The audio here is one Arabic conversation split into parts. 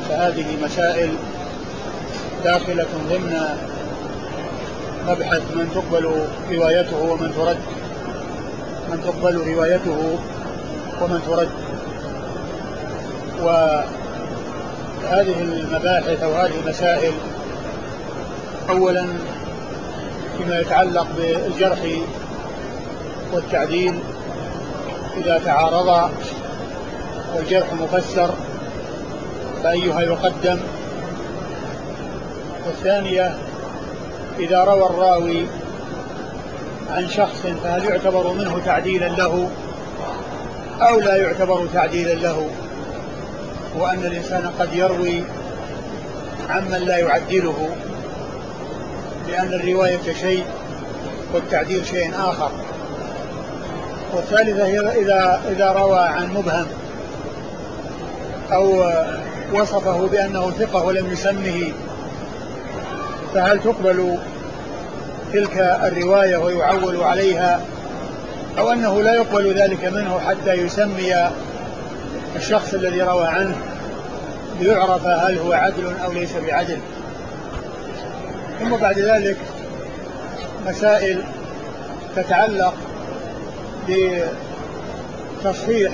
فهذه مسائل داخلة ضمن مبحث من تقبل روايته ومن ترد، من تقبل روايته ومن ترد. وهذه المباحث أو هذه المسائل أولا فيما يتعلق بالجرح والتعديل إذا تعارضا والجرح مفسر فأيها يقدم. والثانية إذا روى الراوي عن شخص فهل يعتبر منه تعديلا له أو لا يعتبر تعديلا له، وأن الإنسان قد يروي عمن لا يعدله، لأن الرواية شيء والتعديل شيء آخر. والثالثة إذا روى عن مبهم أو وصفه بأنه ثقة ولم يسمه فهل تقبل تلك الرواية ويعول عليها، أو أنه لا يقبل ذلك منه حتى يسمي الشخص الذي روى عنه ليعرف هل هو عدل أو ليس بعدل. ثم بعد ذلك مسائل تتعلق بتصحيح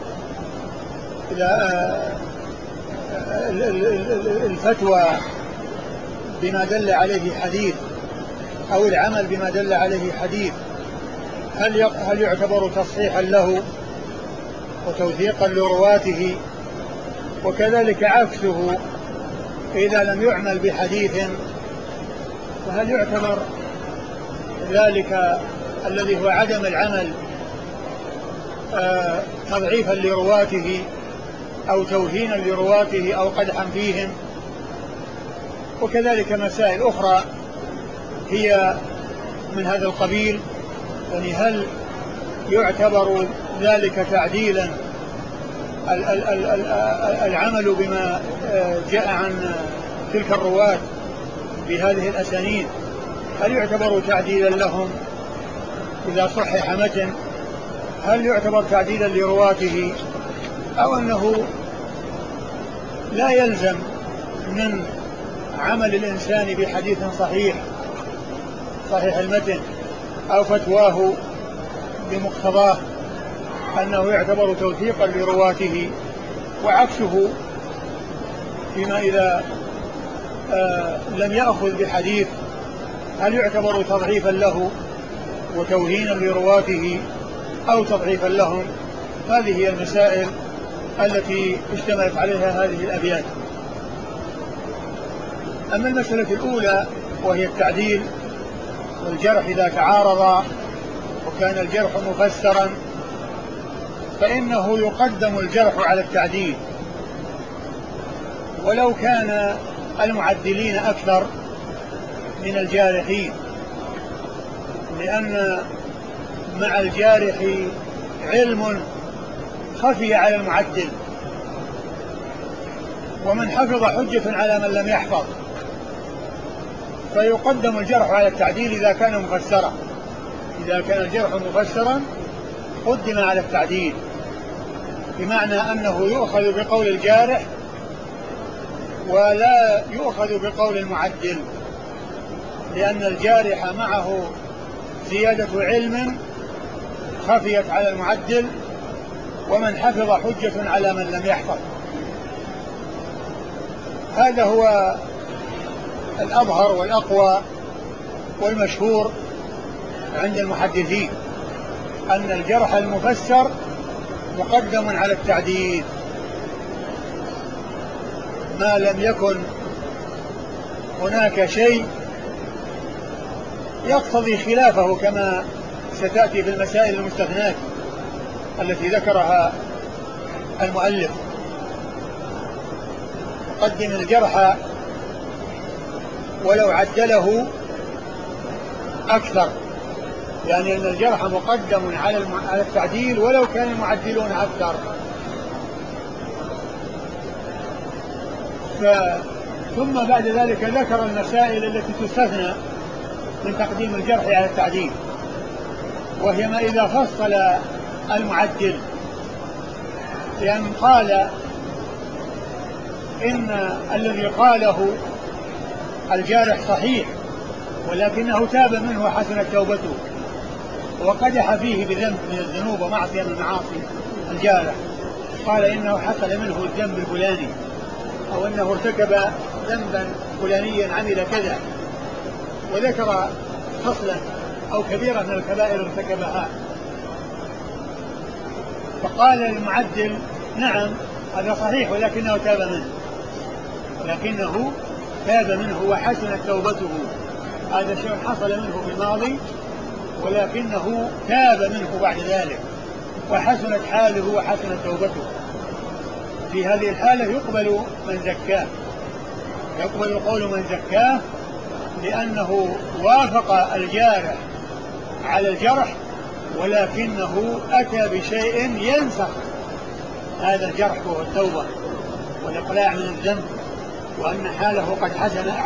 الفتوى بما دل عليه حديث أو العمل بما دل عليه حديث، هل يعتبر تصحيحا له وتوثيقا لرواته، وكذلك عكسه إذا لم يعمل بحديث فهل يعتبر ذلك الذي هو عدم العمل تضعيفا لرواته أو توهينا لرواته أو قدحا فيهم. وكذلك مسائل أخرى هي من هذا القبيل، يعني هل يعتبر ذلك تعديلا العمل بما جاء عن تلك الرواة بهذه الأسانيد، هل يعتبر تعديلا لهم إذا صحح متن، هل يعتبر تعديلا لرواته، أو أنه لا يلزم من عمل الإنسان بحديث صحيح المتن أو فتواه بمقتضاه أنه يعتبر توثيقا لرواته، وعكسه فيما إذا لم يأخذ بحديث هل يعتبر تضعيفا له وتوهينا لرواته أو تضعيفا لهم. هذه هي المسائل التي اشتملت عليها هذه الأبيات. أما المسألة الأولى وهي التعديل والجرح إذا تعارضا وكان الجرح مفسرا فإنه يقدم الجرح على التعديل ولو كان المعدلين أكثر من الجارحين، لأن مع الجارح علم خفي على المعدل، ومن حفظ حجة على من لم يحفظ، فيقدم الجرح على التعديل إذا كان مفسرا. إذا كان الجرح مفسرا قدم على التعديل، بمعنى أنه يؤخذ بقول الجارح ولا يؤخذ بقول المعدل، لأن الجارح معه زيادة علم خفيت على المعدل، ومن حفظ حجة على من لم يحفظ. هذا هو الأظهر والأقوى والمشهور عند المحدثين، أن الجرح المفسر مقدم على التعديل ما لم يكن هناك شيء يقتضي خلافه، كما ستأتي في المسائل المستثنات التي ذكرها المؤلف. قدم الجرح ولو عدله أكثر، يعني أن الجرح مقدم على التعديل ولو كان المعدلون أكثر. ثم بعد ذلك ذكر المسائل التي تستثنى من تقديم الجرح على التعديل، وهي ما إذا فصل المعدل، لأن قال إن الذي قاله الجارح صحيح، ولكنه تاب منه وحسنت توبته، وقدح فيه بذنب من الذنوب ومعصية من المعاصي الجارح، قال إنه حصل منه الذنب الفلاني، أو أنه ارتكب ذنبا فلانيا عمل كذا، وذكر فصلا أو كبيرة من الكبائر ارتكبها، فقال المعدل نعم هذا صحيح ولكنه تاب منه وحسنت توبته. هذا شيء حصل منه في الماضي ولكنه تاب منه بعد ذلك وحسنت حاله وحسنت توبته. في هذه الحالة يقبل قول من زكاه، لأنه وافق الجارح على الجرح ولكنه أتى بشيء ينسخ هذا الجرح وهو التوبة والإقلاع من الذنب، وأن حاله قد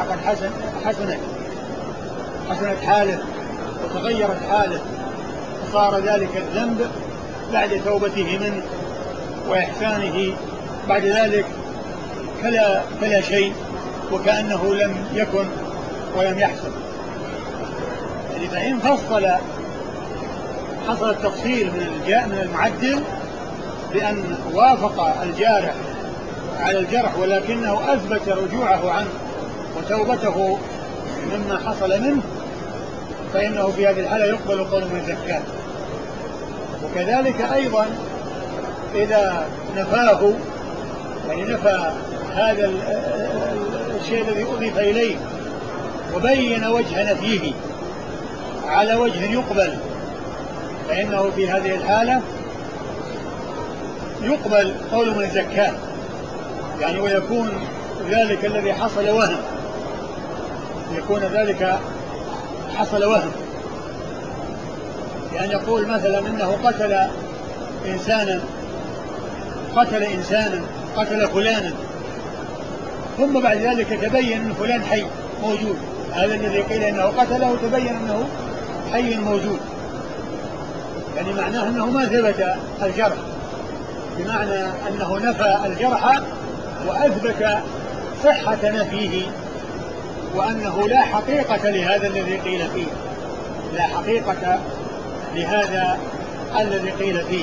حسنت حاله وتغيرت حاله، فصار ذلك الذنب بعد توبته منه وإحسانه بعد ذلك فلا شيء، وكأنه لم يكن ولم يحصل. يعني فإن حصل التفصيل من المعدل بأن وافق الجارح على الجرح ولكنه أثبت رجوعه عنه وتوبته مما حصل منه، فإنه في هذه الحالة يقبل قول من زكاه. وكذلك أيضا إذا نفاه، يعني نفى هذا الشيء الذي أضيف إليه وبين وجه نفيه على وجه يقبل، فإنه في هذه الحالة يقبل قول من زكاه، يعني ويكون ذلك الذي حصل وهم، يعني يقول مثلا إنه قتل فلانا ثم بعد ذلك تبين أن فلان حي موجود، هذا الذي قيل إنه قتله تبين أنه حي موجود، يعني معناه أنه ما ثبت الجرح، بمعنى أنه نفى الجرح وأثبت صحة نفيه، وأنه لا حقيقة لهذا الذي قيل فيه،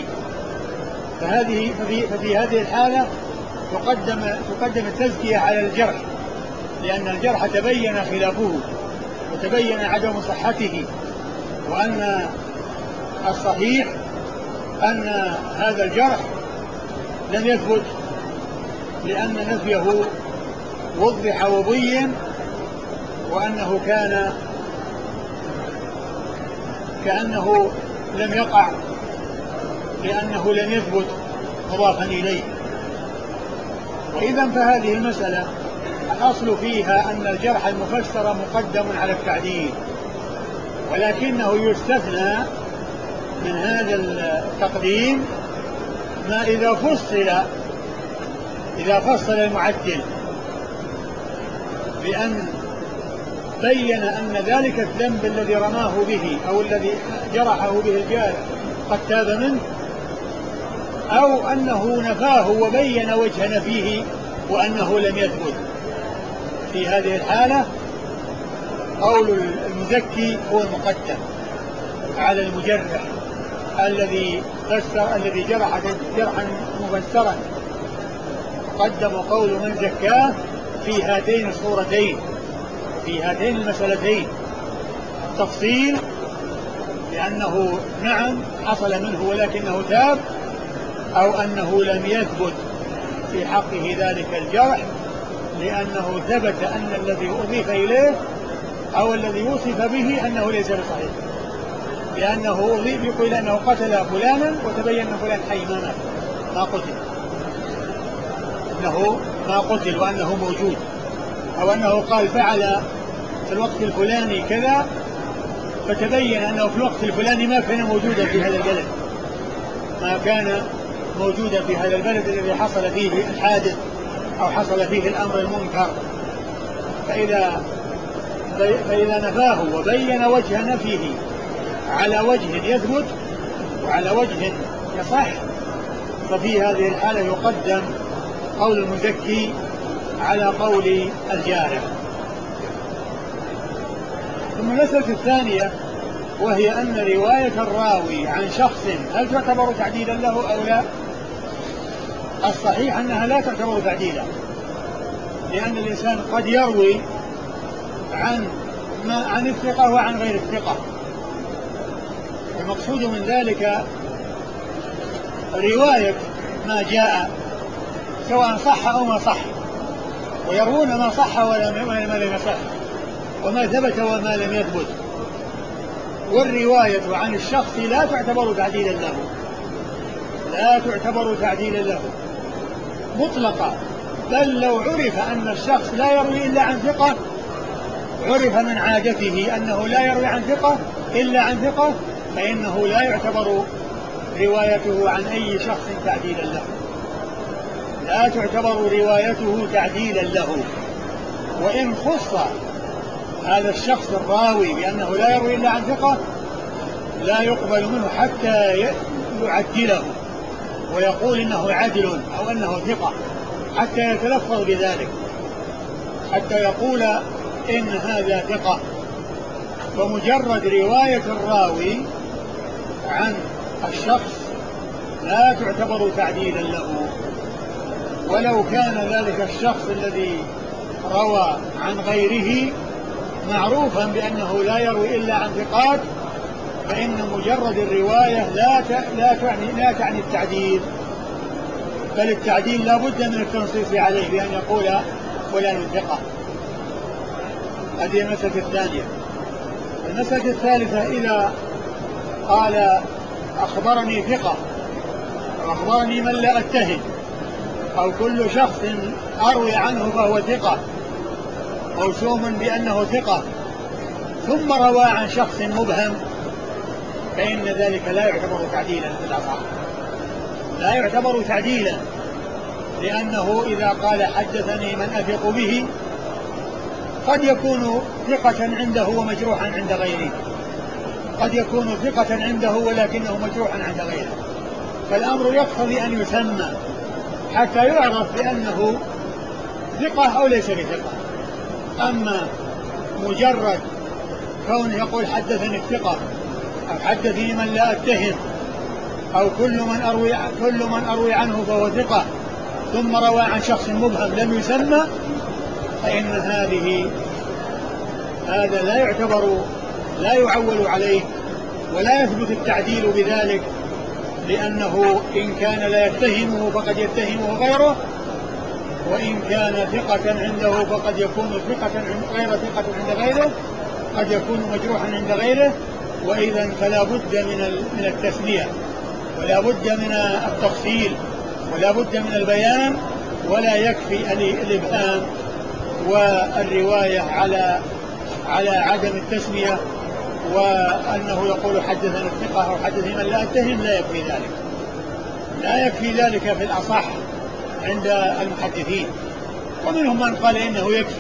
ففي هذه الحالة تقدم التزكية على الجرح، لأن الجرح تبين خلافه وتبين عدم صحته، وأن الصحيح أن هذا الجرح لم يثبت، لأن نفيه وضح وبين، وأنه كأنه لم يقع لأنه لم يثبت مضافا إليه. وإذا فهذه المسألة الأصل فيها أن الجرح المفسر مقدم على التعديل، ولكنه يستثنى من هذا التقديم ما إذا فصل المعدل بأن بين أن ذلك الذنب الذي رماه به أو الذي جرحه به الجارح قد تاب منه، أو أنه نفاه وبين وجه نفيه وأنه لم يثبت. في هذه الحالة قول المزكي هو المقدم على المجرح الذي جرح جرحا مفسرا، قدم قول من زكاه في هاتين الصورتين، في هاتين المسألتين، التفصيل لأنه نعم حصل منه ولكنه تاب، أو أنه لم يثبت في حقه ذلك الجرح لأنه ثبت أن الذي أضيف إليه أو الذي وصف به أنه ليس بصحيح، لأنه أضيف يقول أنه قتل فلانا وتبين أن فلان حي ما قتل وأنه موجود، أو أنه قال فعل في الوقت الفلاني كذا فتبين أنه في الوقت الفلاني ما كان موجودا في هذا البلد الذي حصل فيه الحادث أو حصل فيه الأمر المنكر. فإذا نفاه وبين وجه نفيه على وجه يثبت وعلى وجه يصح، ففي هذه الحالة يقدم قول المزكي على قول الجارح. ثم المسألة الثانية وهي أن رواية الراوي عن شخص هل تعتبر تعديلا له أو لا؟ الصحيح أنها لا تعتبر تعديلا، لأن الإنسان قد يروي عن الثقة وعن غير الثقة. المقصود من ذلك رواية ما جاء سواء صح أو ما صح، ويروون ما صح وما لم يصح، وما ثبت وما لم يثبت. والرواية عن الشخص لا تعتبر تعديلا له، لا تعتبر تعديلا له مطلقا، بل لو عرف أن الشخص لا يروي إلا عن ثقة، عرف من عادته أنه لا يروي عن ثقة إلا عن ثقة، فإنه لا يعتبر روايته عن أي شخص تعديلا له، لا تعتبر روايته تعديلا له. وإن خص هذا الشخص الراوي بأنه لا يروي إلا عن ثقة لا يقبل منه حتى يعدله ويقول إنه عدل أو أنه ثقة، حتى يتلفظ بذلك، حتى يقول إن هذا ثقة. ومجرد رواية الراوي عن الشخص لا تعتبر تعديلا له، ولو كان ذلك الشخص الذي روى عن غيره معروفا بأنه لا يروي إلا عن ثقات، فإن مجرد الرواية لا تعني التعديل، بل التعديل لا بد من التنصيص عليه بأن يقول فلان ثقة. هذه المسألة الثانية. المسألة الثالثة إذا قال أخبرني ثقة أو أخبرني من لا أتهم أو كل شخص أروي عنه فهو ثقة موسوم بأنه ثقة، ثم روى عن شخص مبهم، فإن ذلك لا يعتبر تعديلا في الأصح، لا يعتبر تعديلا، لأنه إذا قال حدثني من أثق به قد يكون ثقة عنده ومجروحا عند غيره، قد يكون ثقة عنده ولكنه مجروحا عند غيره، فالأمر يقتضي أن يسمى حتى يعرف بأنه ثقة أو ليس بثقة. أما مجرد كونه يقول حدثني الثقة أو حدثني من لا أتهم أو كل من أروي عنه فهو ثقة ثم روى عن شخص مبهم لم يسمى، فإن هذا لا يعول عليه ولا يثبت التعديل بذلك، لأنه إن كان لا يتهمه فقد يتهمه غيره، وإن كان ثقة عنده فقد يكون غير ثقة عند غيره، قد يكون مجروحا عند غيره. وإذا فلا بد من التسمية ولا بد من التفصيل ولا بد من البيان، ولا يكفي الإبهام والرواية على عدم التسمية، وأنه يقول حدثنا الثقة أو حدثني من لا أتهم، لا يكفي ذلك في الأصح عند المحدثين، ومنهم من قال إنه يكفي،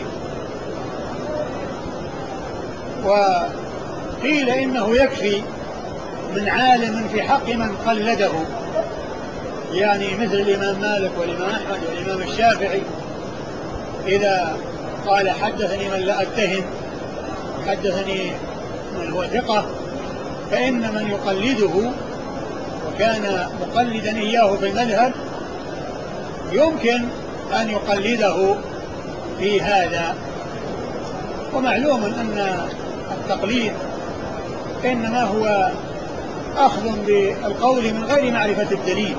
وقيل إنه يكفي من عالم في حق من قلده، يعني مثل الإمام مالك والإمام أحمد والإمام الشافعي، إذا قال حدثني من لا أتهم حدثني من هو ثقة، فإن من يقلده وكان مقلدا إياه في المذهب يمكن أن يقلده في هذا. ومعلوم أن التقليد إنما هو أخذ بالقول من غير معرفة الدليل،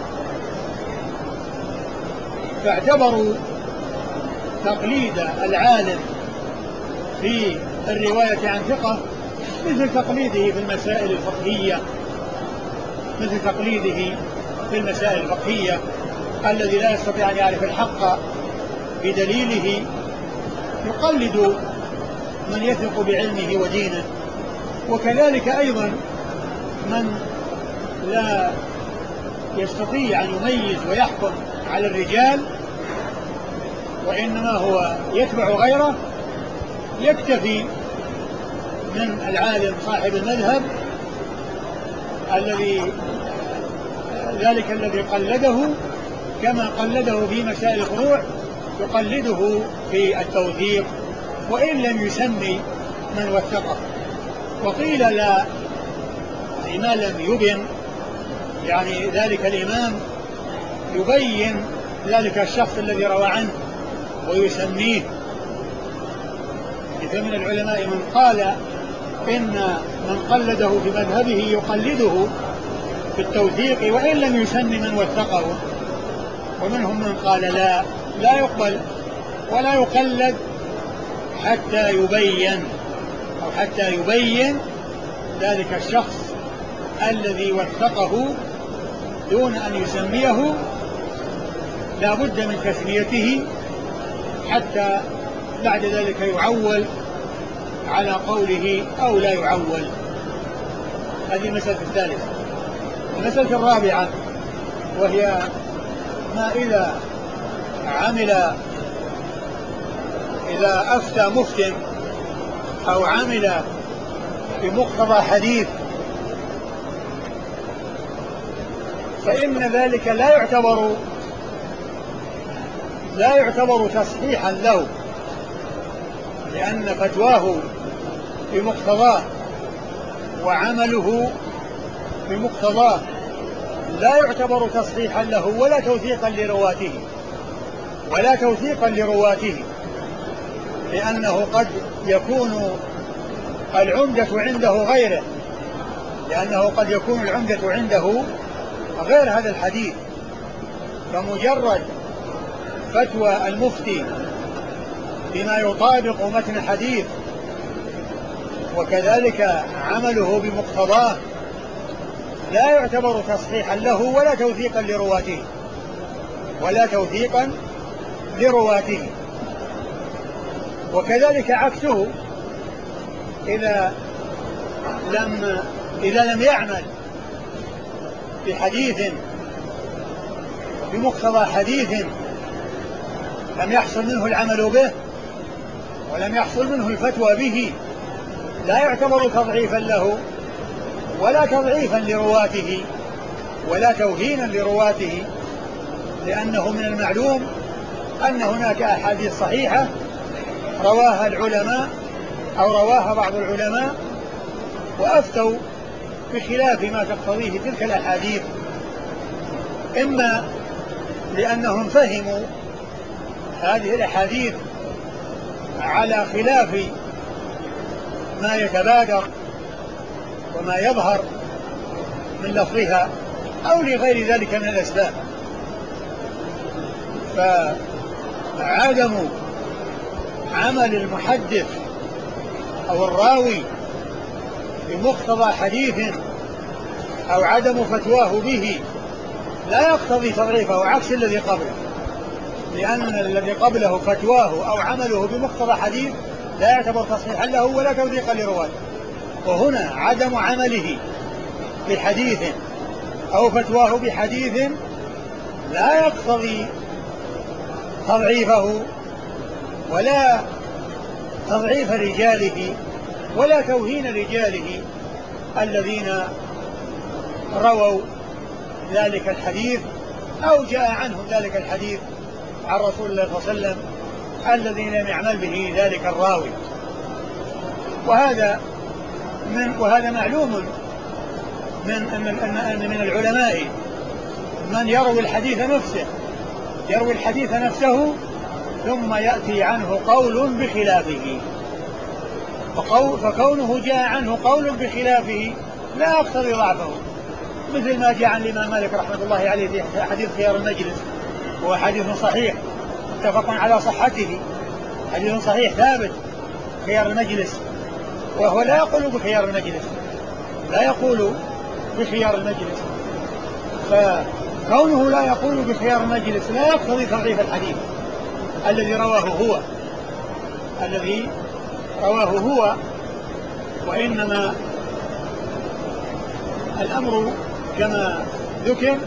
فاعتبروا تقليد العالم في الرواية عن ثقة مثل تقليده في المسائل الفقهية الذي لا يستطيع أن يعرف الحق بدليله يقلد من يثق بعلمه ودينه. وكذلك أيضا من لا يستطيع أن يميز ويحكم على الرجال وإنما هو يتبع غيره يكتفي من العالم صاحب المذهب الذي قلده كما قلده في مسائل الفروع يقلده في التوثيق وإن لم يسمي من وثقه. وقيل لا، لما لم يبن يعني ذلك الإمام يبين ذلك الشخص الذي روى عنه ويسميه. فمن العلماء من قال إن من قلده في مذهبه يقلده في التوثيق وإن لم يسمي من وثقه، ومنهم من قال لا يقبل ولا يقلد حتى يبين ذلك الشخص الذي وثقه دون أن يسميه، لا بد من تسميته حتى بعد ذلك يعول على قوله أو لا يعول. هذه المسألة الثالثة. المسألة الرابعة وهي ما إذا أفتى مفتٍ أو عمل بمقتضى حديث فإن ذلك لا يعتبر تصحيحا له، لأن فتواه بمقتضاه وعمله بمقتضاه لا يعتبر تصحيحا له ولا توثيقا لرواته، لأنه قد يكون العمدة عنده غير هذا الحديث، فمجرد فتوى المفتي بما يطابق متن الحديث وكذلك عمله بمقتضاه لا يعتبر تصحيحا له ولا توثيقا لرواته. وكذلك عكسه إذا لم يعمل بحديث بمقتضى حديث لم يحصل منه العمل به ولم يحصل منه الفتوى به، لا يعتبر تضعيفا له ولا تضعيفا لرواته ولا توهينا لرواته، لأنه من المعلوم أن هناك أحاديث صحيحة رواها العلماء أو رواها بعض العلماء وأفتوا بخلاف ما تقتضيه تلك الأحاديث، إما لأنهم فهموا هذه الأحاديث على خلاف ما يتبادر وما يظهر من لفظها أو لغير ذلك من الأسباب. فعدم عمل المحدث أو الراوي بمقتضى حديث أو عدم فتواه به لا يقتضي تضعيفه، عكس الذي قبله، لأن الذي قبله فتواه أو عمله بمقتضى حديث لا يعتبر تصحيحا له ولا توثيقا لرواته. وهنا عدم عمله بحديث أو فتواه بحديث لا يقتضي تضعيفه ولا تضعيف رجاله ولا توهين رجاله الذين رووا ذلك الحديث أو جاء عنهم ذلك الحديث عن رسول الله صلى الله عليه وسلم الذي لم يعمل به ذلك الراوي. وهذا معلوم من العلماء من يروي الحديث نفسه ثم يأتي عنه قول بخلافه، فكونه جاء عنه قول بخلافه لا يقتضي ضعفه، مثل ما جاء عن الإمام مالك رحمة الله عليه في حديث خيار المجلس، وهو حديث صحيح متفق على صحته، حديث صحيح ثابت خيار المجلس، وهو لا يقول بخيار المجلس، فكونه لا يقول بخيار المجلس لا يقتضي تضعيف الحديث الذي رواه هو، وإنما الأمر كما ذكر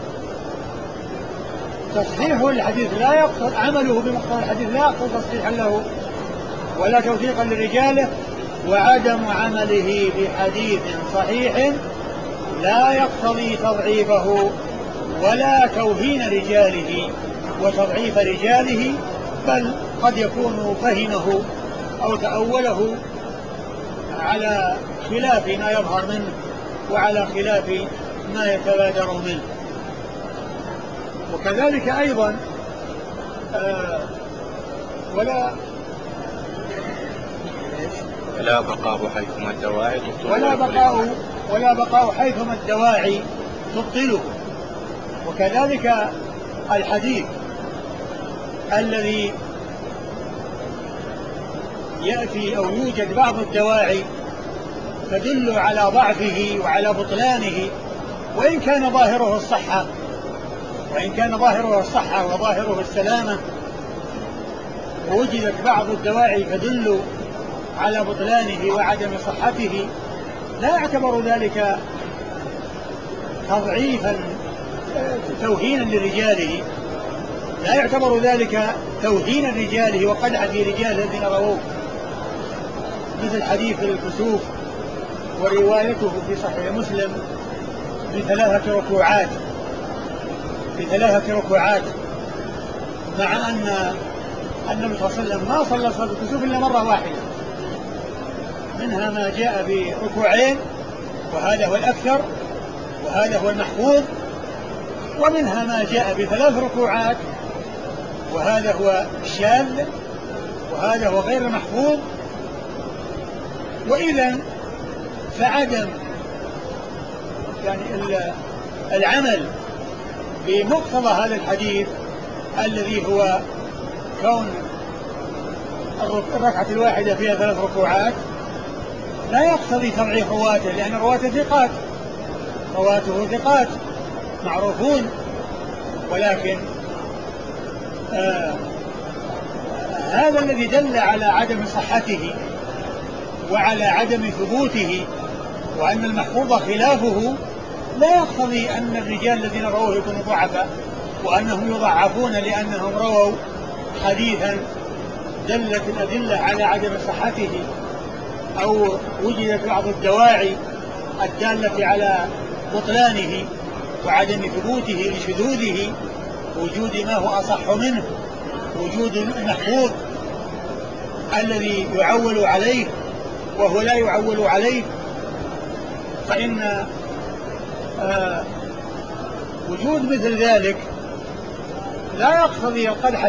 تصحيح الحديث لا يقتضي عمله بمقتضى الحديث لا يقتضي تصحيحا له ولا توثيقا لرجاله، وعدم عمله بحديث صحيح لا يقتضي تضعيفه ولا توهين رجاله وتضعيف رجاله، بل قد يكون فهمه أو تأوله على خلاف ما يظهر منه وعلى خلاف ما يتبادر منه. وكذلك أيضا ولا بقاء حيثما الدواعي ولا بقاء حيثما الدواعي تبطله. وكذلك الحديث الذي يأتي أو يوجد بعض الدواعي تدل على ضعفه وعلى بطلانه، وإن كان ظاهره الصحة وظاهره السلامة، ووجدت بعض الدواعي تدل على بطلانه وعدم صحته، لا يعتبر ذلك تضعيفا توهينا لرجاله، لا يعتبر ذلك توهينا لرجاله وقدحا في رجال الذين رووه، مثل حديث الكسوف وروايته في صحيح مسلم بثلاثة ركوعات، مع أن النبي صلى الله عليه وسلم ما صلى صلاة الكسوف إلا مرة واحدة، منها ما جاء بركوعين وهذا هو الأكثر وهذا هو المحفوظ، ومنها ما جاء بثلاث ركوعات وهذا هو الشاذ وهذا هو غير المحفوظ. وإذا فعدم يعني العمل بمقتضى هذا الحديث الذي هو كون الركعة الواحدة فيها ثلاث ركوعات لا يقتضي تضعيف رواته، لأن رواته ثقات معروفون، ولكن هذا الذي دل على عدم صحته وعلى عدم ثبوته وأن المحفوظ خلافه لا يقتضي أن الرجال الذين رووه يكونوا ضعفاء وأنهم يضعفون لأنهم رووا حديثا دلت الأدلة على عدم صحته أو وجدت بعض الدواعي الدالة على بطلانه وعدم ثبوته لشذوذه، وجود ما هو أصح منه، وجود المحفوظ الذي يعول عليه وهو لا يعول عليه، فإن وجود مثل ذلك لا يقتضي القدح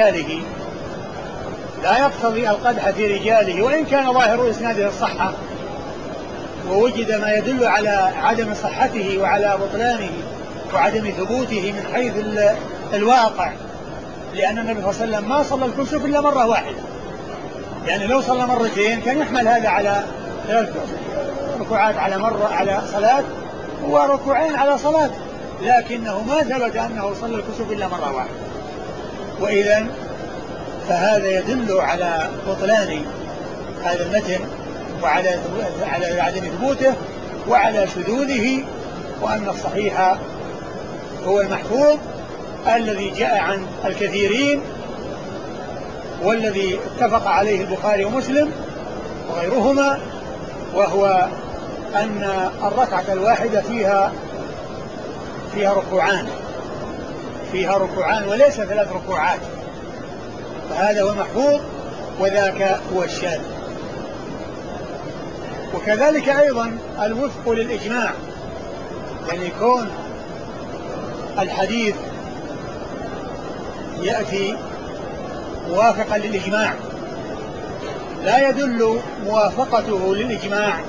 في رجاله، وإن كان ظاهر إسناده الصحة ووجد ما يدل على عدم صحته وعلى بطلانه وعدم ثبوته من حيث الواقع، لأن النبي صلى الله عليه وسلم ما صلى الكسوف إلا مرة واحدة، يعني لو صلى مرتين كان يحمل هذا على ثلاث ركوعات على صلاة وركوعين على صلاة، لكنه ما ثبت أنه صلى الكسوف إلا مرة واحدة. وإذا فهذا يدل على بطلان هذا المتن وعلى عدم ثبوته وعلى شذوذه، وأن الصحيح هو المحفوظ الذي جاء عن الكثيرين والذي اتفق عليه البخاري ومسلم وغيرهما، وهو أن الركعة الواحدة فيها ركوعان وليس ثلاث ركوعات، فهذا هو المحفوظ وذاك هو الشاذ. وكذلك أيضا الوفق للإجماع، يعني كون الحديث يأتي موافقا للإجماع لا يدل موافقته للإجماع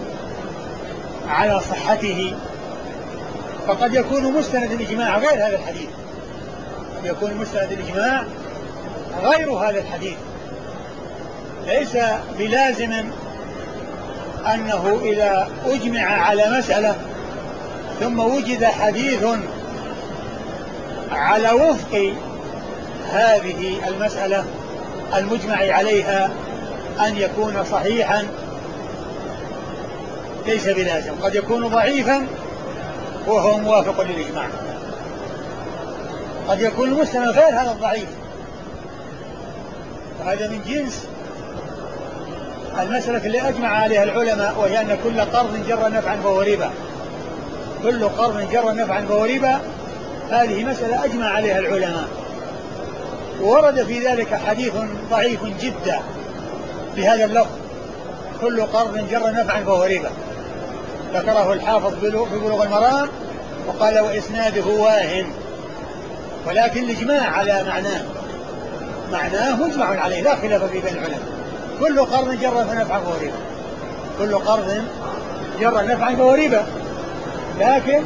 على صحته، فقد يكون مستند الإجماع غير هذا الحديث، ليس بلازم أنه إذا أجمع على مسألة ثم وجد حديث على وفق هذه المسألة المجمع عليها أن يكون صحيحا، ليس بلازم، قد يكون ضعيفا وهو موافق للإجماع، قد يكون المستند غير هذا الضعيف، وهذا من جنس المسألة اللي أجمع عليها العلماء، وهي أن كل قرض جر نفعا فهو ربا، كل قرض جر نفعا فهو ربا، هذه مسألة أجمع عليها العلماء، ورد في ذلك حديث ضعيف جدا بهذا اللفظ: كل قرض جر نفعا فهو ربا. ذكره الحافظ في بلوغ المرام وقال وإسناده واهن، ولكن الإجماع على معناه مجمع عليه لا خلاف في بين العلماء. كل قرض جر نفعا فهو ربا، كل قرض جر نفعا فهو ربا. لكن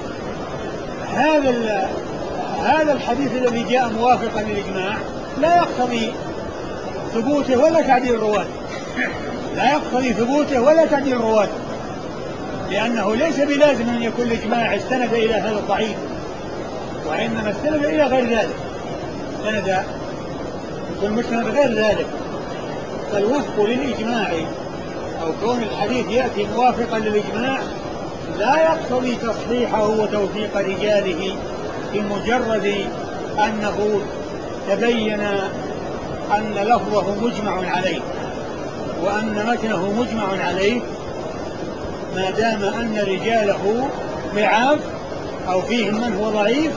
هذا الحديث الذي جاء موافقا للإجماع لا يقتضي ثبوته ولا تعديل الرواة، لا يقتضي ثبوته ولا تعديل الرواة، لأنه ليس بلازم أن يكون الإجماع استند إلى هذا الضعيف، وإنما استند إلى غير ذلك، استند يكون مستند غير ذلك. فالوفق للإجماع أو كون الحديث يأتي موافقا للإجماع لا يقتضي تصحيحه وتوثيق رجاله بمجرد أنه تبين أن لفظه مجمع عليه وأن متنه مجمع عليه، ما دام أن رجاله ضعاف أو فيهم من هو ضعيف،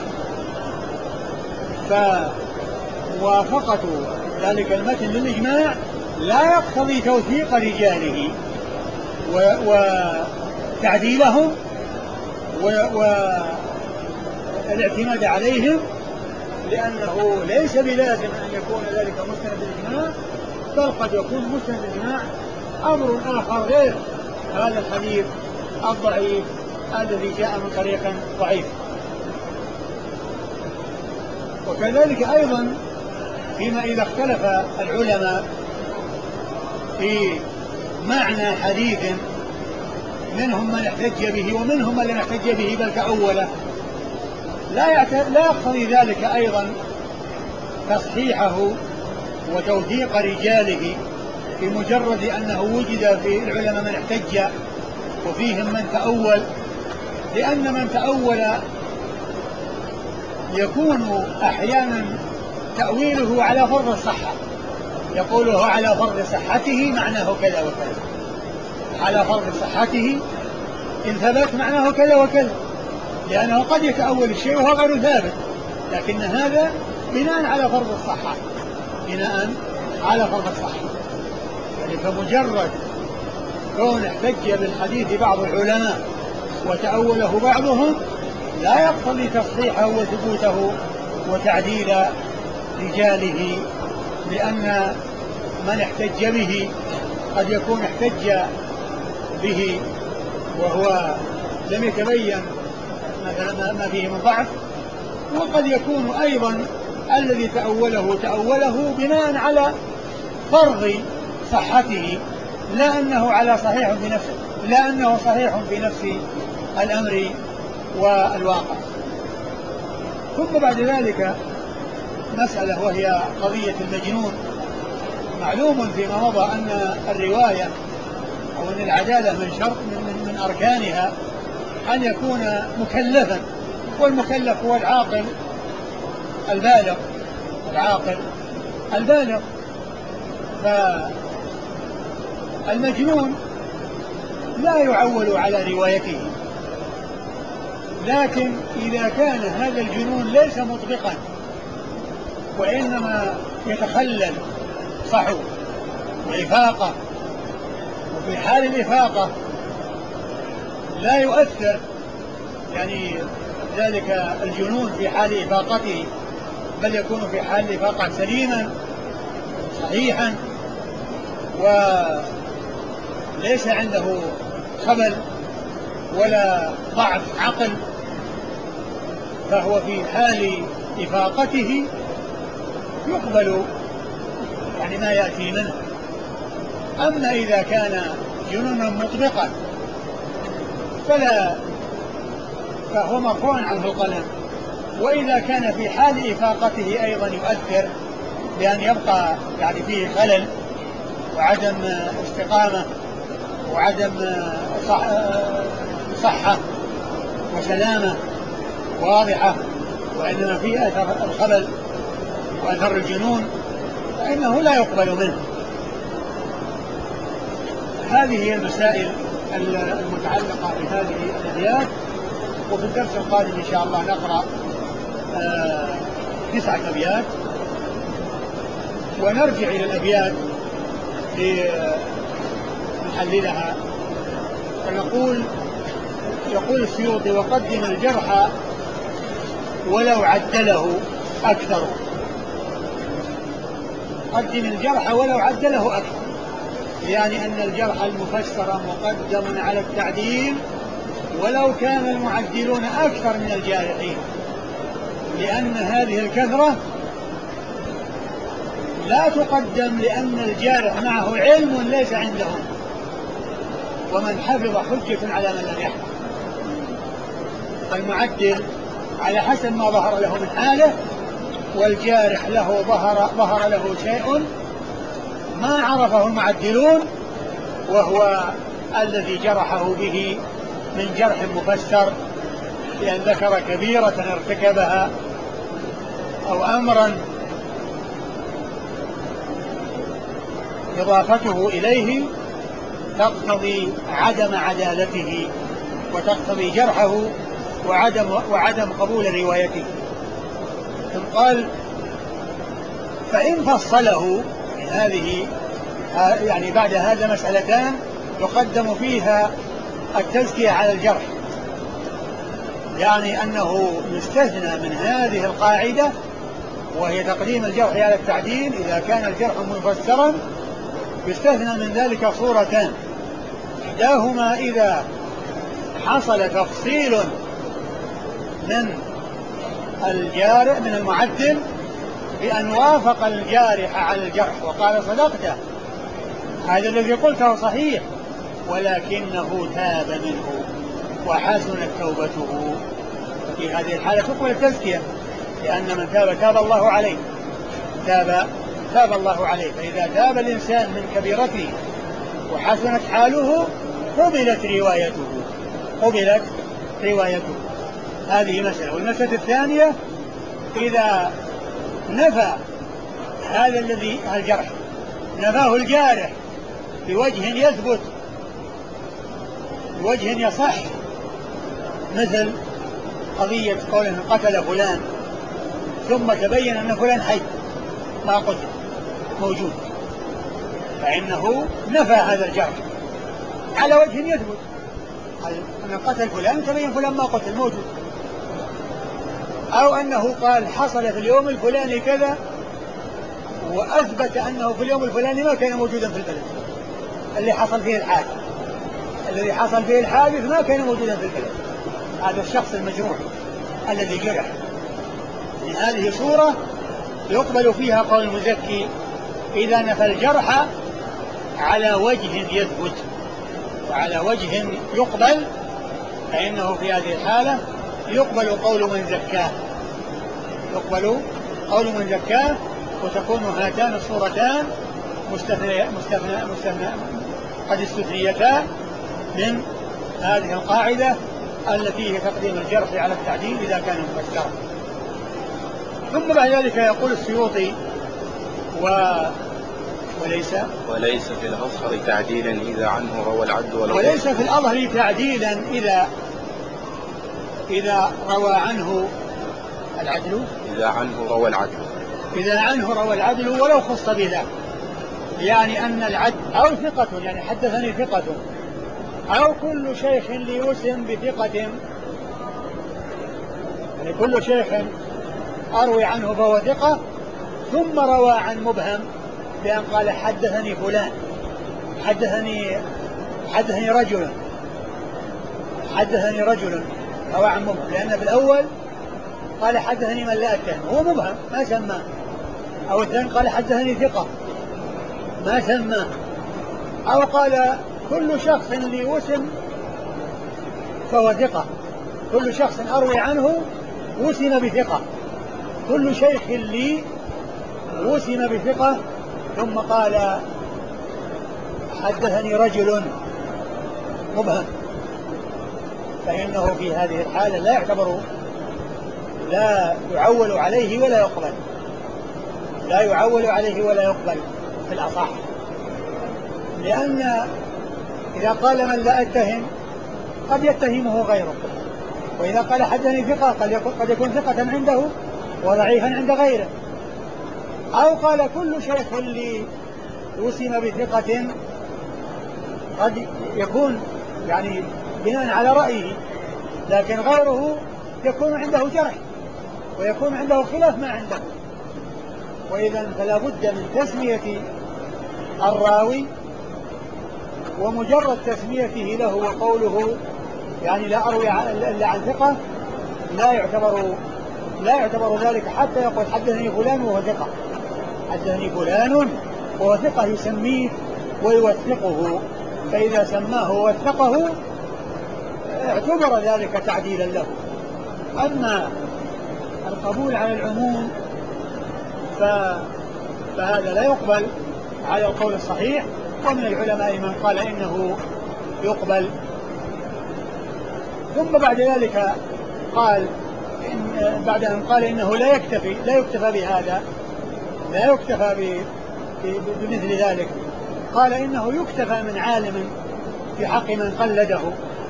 فموافقة ذلك المتن للإجماع لا يقتضي توثيق رجاله وتعديلهم والاعتماد عليهم، لأنه ليس بلازم أن يكون ذلك مستند الإجماع، بل قد يكون مستند الإجماع أمر آخر غير هذا الحديث الضعيف الذي جاء من طريق ضعيف. وكذلك أيضا فيما إذا اختلف العلماء في معنى حديث، منهم من احتج به ومنهم من لم يحتج به بل تأوله، لا يقتضي ذلك أيضا تصحيحه وتوثيق رجاله بمجرد أنه وجد في العلماء من احتج وفيهم من تأول، لأن من تأول يكون أحيانا تأويله على فرض الصحة، يقوله على فرض صحته معناه كذا وكذا، على فرض صحته إن ثبت معناه كذا وكذا، لأنه قد يتأول الشيء وهو غير ثابت، لكن هذا بناء على فرض الصحة، بناء على فرض الصحة. يعني فمجرد كون احتج بالحديث بعض العلماء وتأوله بعضهم لا يقتضي تصحيحه وثبوته وتعديل رجاله، لأن من احتج به قد يكون احتج به وهو لم يتبين مثلا ما فيه من ضعف، وقد يكون أيضا الذي تأوله بناء على فرض صحته، لا أنه على صحيح في نفسه، لا أنه صحيح في نفس الأمر والواقع. ثم بعد ذلك مسألة وهي قضية المجنون. معلوم فيما مضى أن الرواية أو أن العدالة من شرط من أركانها أن يكون مكلفا، والمكلف هو العاقل البالغ، العاقل البالغ. فالمجنون لا يعول على روايته، لكن إذا كان هذا الجنون ليس مطبقا وإنما يتخلل صحو وإفاقة، وفي حال الإفاقة لا يؤثر يعني ذلك الجنون في حال إفاقته، بل يكون في حال الإفاقة سليما صحيحا وليس عنده خبل ولا ضعف عقل، فهو في حال إفاقته يقبل يعني ما يأتي منه. أما إذا كان جنونا مطبقا فهو مرفوع عنه القلم، وإذا كان في حال إفاقته أيضا يؤثر، لأن يبقى يعني فيه خلل وعدم استقامة وعدم صحة وسلامة واضحة، وإنما فيه أثر الخلل وأثر الجنون، فإنه لا يقبل منه. هذه هي المسائل المتعلقة بهذه الأبيات. وفي الدرس القادم إن شاء الله نقرأ 9 أبيات ونرجع إلى الأبيات لنحللها. فنقول يقول السيوطي: وقدم الجرح ولو عدله أكثر. قدم الجرح ولو عدله أكثر، يعني أن الجرح المفسر مقدم على التعديل ولو كان المعدلون أكثر من الجارحين، لأن هذه الكثرة لا تقدم لأن الجارح معه علم ليس عندهم، ومن حفظ حجة على من لم يحفظ. فالمعدل على حسب ما ظهر له من حاله، والجارح له ظهر له شيء ما عرفه المعدلون، وهو الذي جرحه به من جرح مفسر، لأن ذكر كبيرة ارتكبها أو أمرا إضافته إليه تقتضي عدم عدالته وتقتضي جرحه وعدم قبول روايته. ثم قال: فإن فصله، هذه يعني بعد هذا مسألتان يقدم فيها التزكية على الجرح، يعني أنه يستثنى من هذه القاعدة وهي تقديم الجرح على التعديل. إذا كان الجرح مفسرا يستثنى من ذلك صورتان: إحداهما إذا حصل تفصيل من الجارح من المعدل بأن وافق الجارح على الجرح وقال: صدقت، هذا الذي قلته صحيح، ولكنه تاب منه وحسنت توبته. في هذه الحالة تقبل التزكية، لأن من تاب الله عليه، تاب الله عليه. فإذا تاب الإنسان من كبيرته وحسنت حاله قبلت روايته. هذه مسألة. والمسألة الثانية: إذا نفى هذا الذي الجرح نفاه الجارح بوجه يثبت، بوجه يصح، مثل قضية قوله قتل فلان ثم تبين أن فلان حي ما قتل موجود، فإنه نفى هذا الجرح على وجه يثبت أن قتل فلان تبين فلان ما قتل موجود. أو أنه قال حصل في اليوم الفلاني كذا وأثبت أنه في اليوم الفلاني ما كان موجودا في البلد الذي حصل فيه الحادث ما كان موجودا في البلد. هذا الشخص المجروح الذي جرح، من هذه صورة يقبل فيها قول المزكي: إذا نفى الجرح على وجه يثبت وعلى وجه يقبل، فإنه في هذه الحالة يقبل قول من زكاه، وتكون هاتان الصورتان قد استثنيتا من هذه القاعدة التي هي تقديم الجرح على التعديل إذا كان مفسرا. ثم بعد ذلك يقول السيوطي: وليس في الأظهر تعديلا إذا عنه روى العدل وليس في الأظهر تعديلا إذا روى عنه العدل، إذا عنه روى العدل ولو خص بذلك، يعني أن العدل أو ثقة، يعني حدثني ثقة، أو كل شيخ ليسم بثقة، يعني كل شيخ أروي عنه فهو ثقة، ثم روى عن مبهم بأن قال حدثني فلان، حدثني رجل روى عن مبهم، لأن في الأول قال حدثني من لا أتهم هو مبهم ما سماه، أو الثاني قال حدثني ثقة ما سماه، أو قال كل شخص لي وسم فهو ثقة، كل شخص أروي عنه وسم بثقة، كل شيخ لي وسم بثقة، ثم قال حدثني رجل مبهم، فإنه في هذه الحالة لا يعول عليه ولا يقبل في الأصح، لأن إذا قال من لا أتهم قد يتهمه غيره، وإذا قال حدثني ثقة قد يكون ثقة عنده وضعيفا عند غيره، أو قال كل شيخ اللي وسم بثقة قد يكون يعني بناء على رأيه، لكن غيره يكون عنده جرح ويكون عنده خلاف ما عنده. وإذا فلا بد من تسمية الراوي، ومجرد تسميته له وقوله يعني لا أروي إلا عن ثقة لا يعتبر ذلك حتى يقول حدثني فلان وهو ثقة، حدثني فلان وهو ثقة يسميه ويوثقه، فإذا سماه ووثقه اعتبر ذلك تعديلا له. أما القبول على العموم فهذا لا يقبل على القول الصحيح، ومن العلماء من قال إنه يقبل. ثم بعد ذلك قال بعد أن قال إنه لا يكتفى بهذا، لا يكتفى بمثل ذلك، قال إنه يكتفى من عالم في حق من قلده،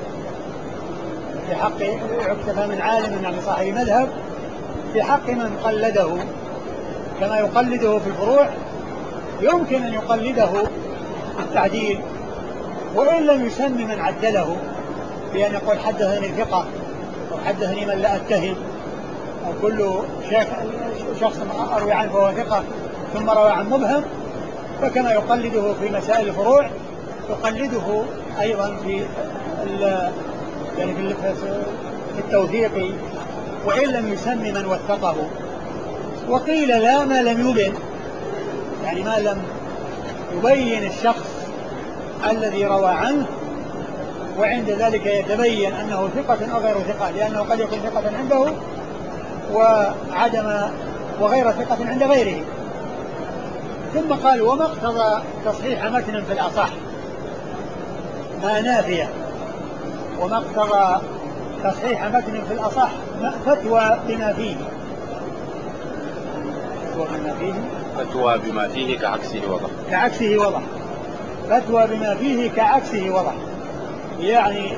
يكتفى من عالم يعني صاحب مذهب في حق من قلده، كما يقلده في الفروع يمكن أن يقلده التعديل وإن لم يسمي من عدله، بأن يقول حدثني ثقة أو حدثني من لا أتهم، أو كل شخص أروي عنه فهو ثقة ثم روى عن مبهم، فكما يقلده في مسائل الفروع يقلده أيضا في التوثيق وإن لم يسمي من وثقه. وقيل لا، ما لم يبن، يعني ما لم يبين الشخص الذي روى عنه، وعند ذلك يتبين أنه ثقة أو غير ثقة، لأنه قد يكون ثقة عنده وغير ثقة عند غيره. ثم قال وما اقتضى تصحيح متن في الأصح ما نافية، وما اقتضى تصحيح متن في الأصح فتوى بما فيه، فتوى بما فيه كعكسه وضح، فتوى بما فيه كعكسه وضح، يعني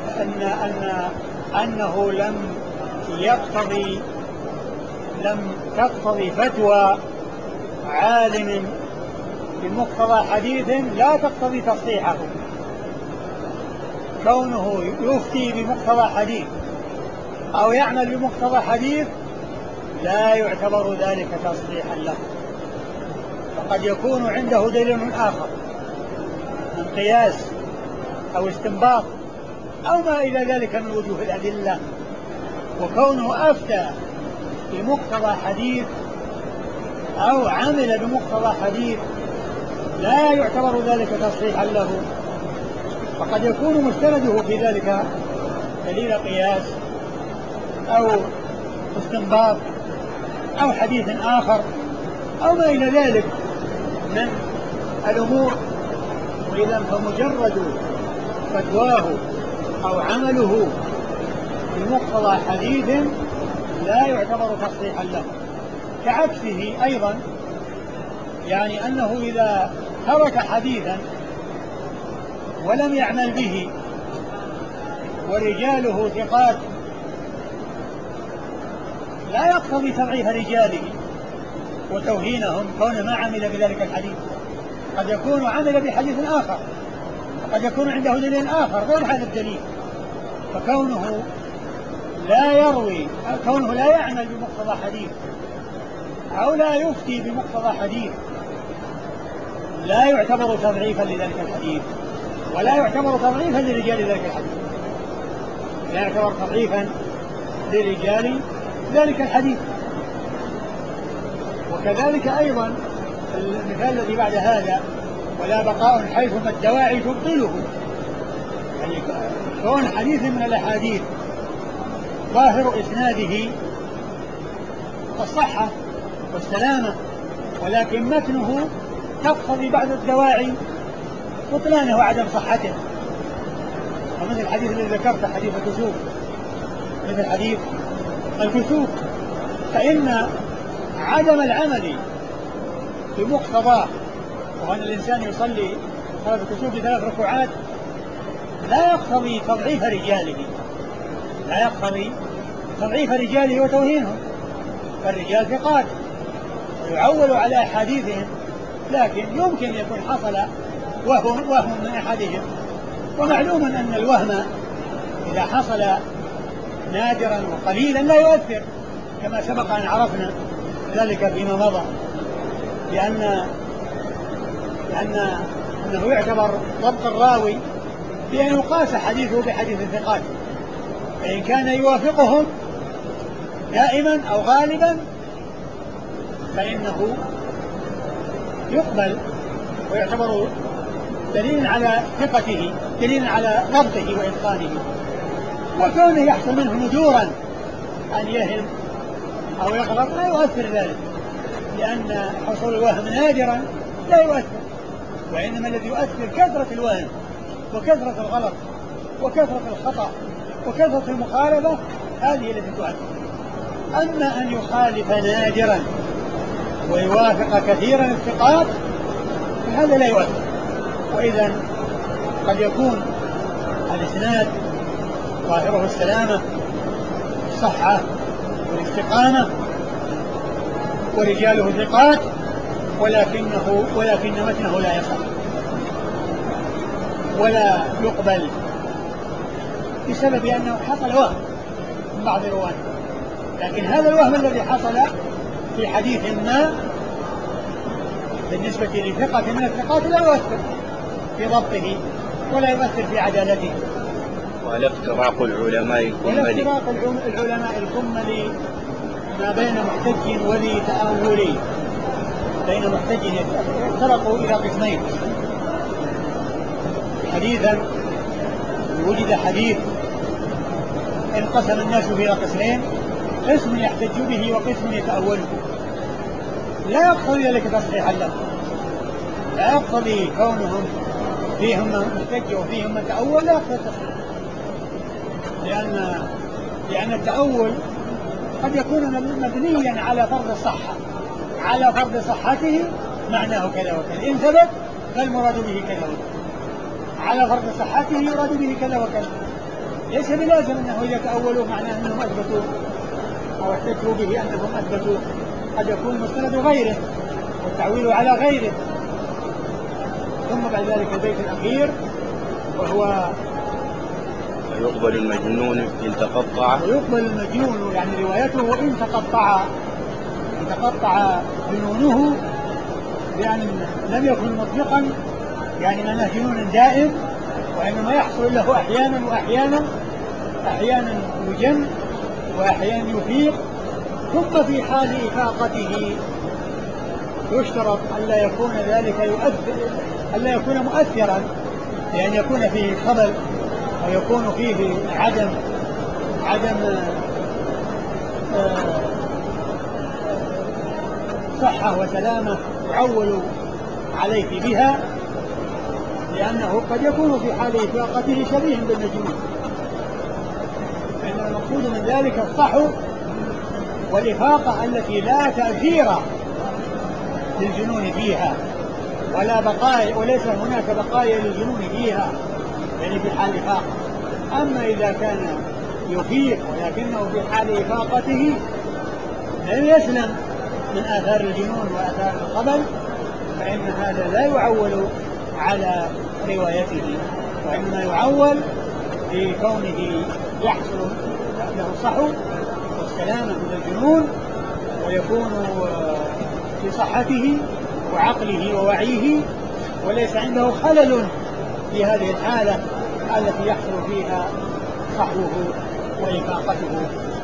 أنه لم تقتضي فتوى عالم بمقتضى حديث لا تقتضي تصحيحه، كونه يفتي بمقتضى حديث أو يعمل بمقتضى حديث لا يعتبر ذلك تصحيحا له، فقد يكون عنده دليل آخر من قياس أو استنباط أو ما إلى ذلك من وجوه الأدلة، وكونه أفتى بمقتضى حديث أو عمل بمقتضى حديث لا يعتبر ذلك تصحيحا له، فقد يكون مستنده في ذلك دليل قياس أو استنباط أو حديث آخر أو ما إلى ذلك من الأمور. وإذا فمجرد فتواه أو عمله بمقتضى حديث لا يعتبر تصحيحا له، كعكسه أيضا، يعني أنه إذا ترك حديثا ولم يعمل به ورجاله ثقات لا يقتضي تضعيف رجاله وتوهينهم كونه ما عمل بذلك الحديث، قد يكون عمل بحديث آخر، قد يكون عنده دليل آخر غير هذا الدليل، فكونه لا يعمل بمقتضى حديث أو لا يفتي بمقتضى حديث لا يعتبر تضعيفا لذلك الحديث، ولا يعتبر تضعيفا لرجال ذلك الحديث، لا يعتبر تضعيفا لرجال ذلك الحديث. وكذلك أيضا المثال الذي بعد هذا ولا بقاء حيثما الدواعي تبطله، يعني كون حديث من الأحاديث ظاهر إسناده الصحة والسلامة، ولكن متنه تقتضي بعض الدواعي بطلانه وعدم صحته، ومثل الحديث الذي ذكرته حديث الكسوف، مثل حديث الكسوف، فإن عدم العمل بمقتضاه، وأن الإنسان يصلي صلاة الكسوف ب3 ركوعات لا يقتضي تضعيف رجاله وتوهينهم، فالرجال ثقات ويعول على أحاديثهم، لكن يمكن يكون حصل وهم من أحدهم. ومعلوم أن الوهم إذا حصل نادرا وقليلا لا يؤثر، كما سبق أن عرفنا ذلك فيما مضى، أنه يعتبر ضبط الراوي بأن يقاس حديثه بحديث الثقات، فإن كان يوافقهم دائما أو غالبا فإنه يقبل ويعتبر دليل على ثقته، دليل على ضبطه وإتقانه. وكونه يحصل منه ندورا أن يهم أو يغلط لا يؤثر ذلك، لأن حصول الوهم نادرا لا يؤثر، وإنما الذي يؤثر كثرة الوهم وكثرة الغلط وكثرة الخطأ وكثرة المخالفة، هذه التي تؤثر. أما أن يخالف نادرا ويوافق كثيرا الثقات فهذا لا يؤثر. وإذا قد يكون الإسناد ظاهره السلامة الصحة والاستقامة ورجاله ثقات، ولكن متنه لا يصح ولا يقبل بسبب أنه حصل وهم من بعض رواته. لكن هذا الوهم الذي حصل في حديث ما بالنسبة لثقة من الثقات لا يؤثر في ضبطه ولا يؤثر في عدالته. ولا افتراق العلماء الكمل ما بين محتج وذي تأولي، بين محتج افترقوا إلى قسمين. حديثا وجد حديث انقسم الناس إلى قسمين، قسم يحتج به وقسم يتأوله، لا يقتضي ذلك تصحيح اللفظ، لا يقتضي كونهم فيهم من محتج وفيهم من تأول، لا يقتضي التصحيح، لأن التأول قد يكون مبنيا على فرض الصحة، على فرض صحته معناه كذا وكذا، إن ثبت فالمراد به كذا وكذا، على فرض صحته يراد به كذا وكذا. ليس بلازم أنه إذا تأولوا معناه أنهم أثبتوه أو احتجوا به أنهم أثبتوه، قد يكون مستند غيره والتعويل على غيره. ثم بعد ذلك البيت الأخير وهو ويقبل المجنون إن تقطع، ويقبل المجنون يعني روايته إن تقطع جنونه، يعني لم يكن مطلقا، يعني معناه جنون دائم، وإنما يحصل له أحيانا يجن وأحيانا يفيق. ثم في حال إفاقته يشترط ألا يكون ذلك ألا يكون مؤثرا، لأن يكون فيه خبل أو يكون فيه عدم صحة وسلامة يعول عليه بها، لأنه قد يكون في حال إفاقته شبيه بالمجنون. فإن المقصود من ذلك الصحو والإفاقة التي لا تأثير للجنون فيها ولا بقايا، وليس هناك بقايا للجنون فيها، يعني في حال إفاقة. أما إذا كان يفيق ولكنه في حال إفاقته لم يسلم من آثار الجنون وآثار الخبل، فإن هذا لا يعول على روايته، وإنما يعول في كونه يحصل له الصحو والسلامة من الجنون، ويكون في صحته وعقله ووعيه، وليس عنده خلل في هذه الحالة التي يحصل فيها صحوه وإفاقته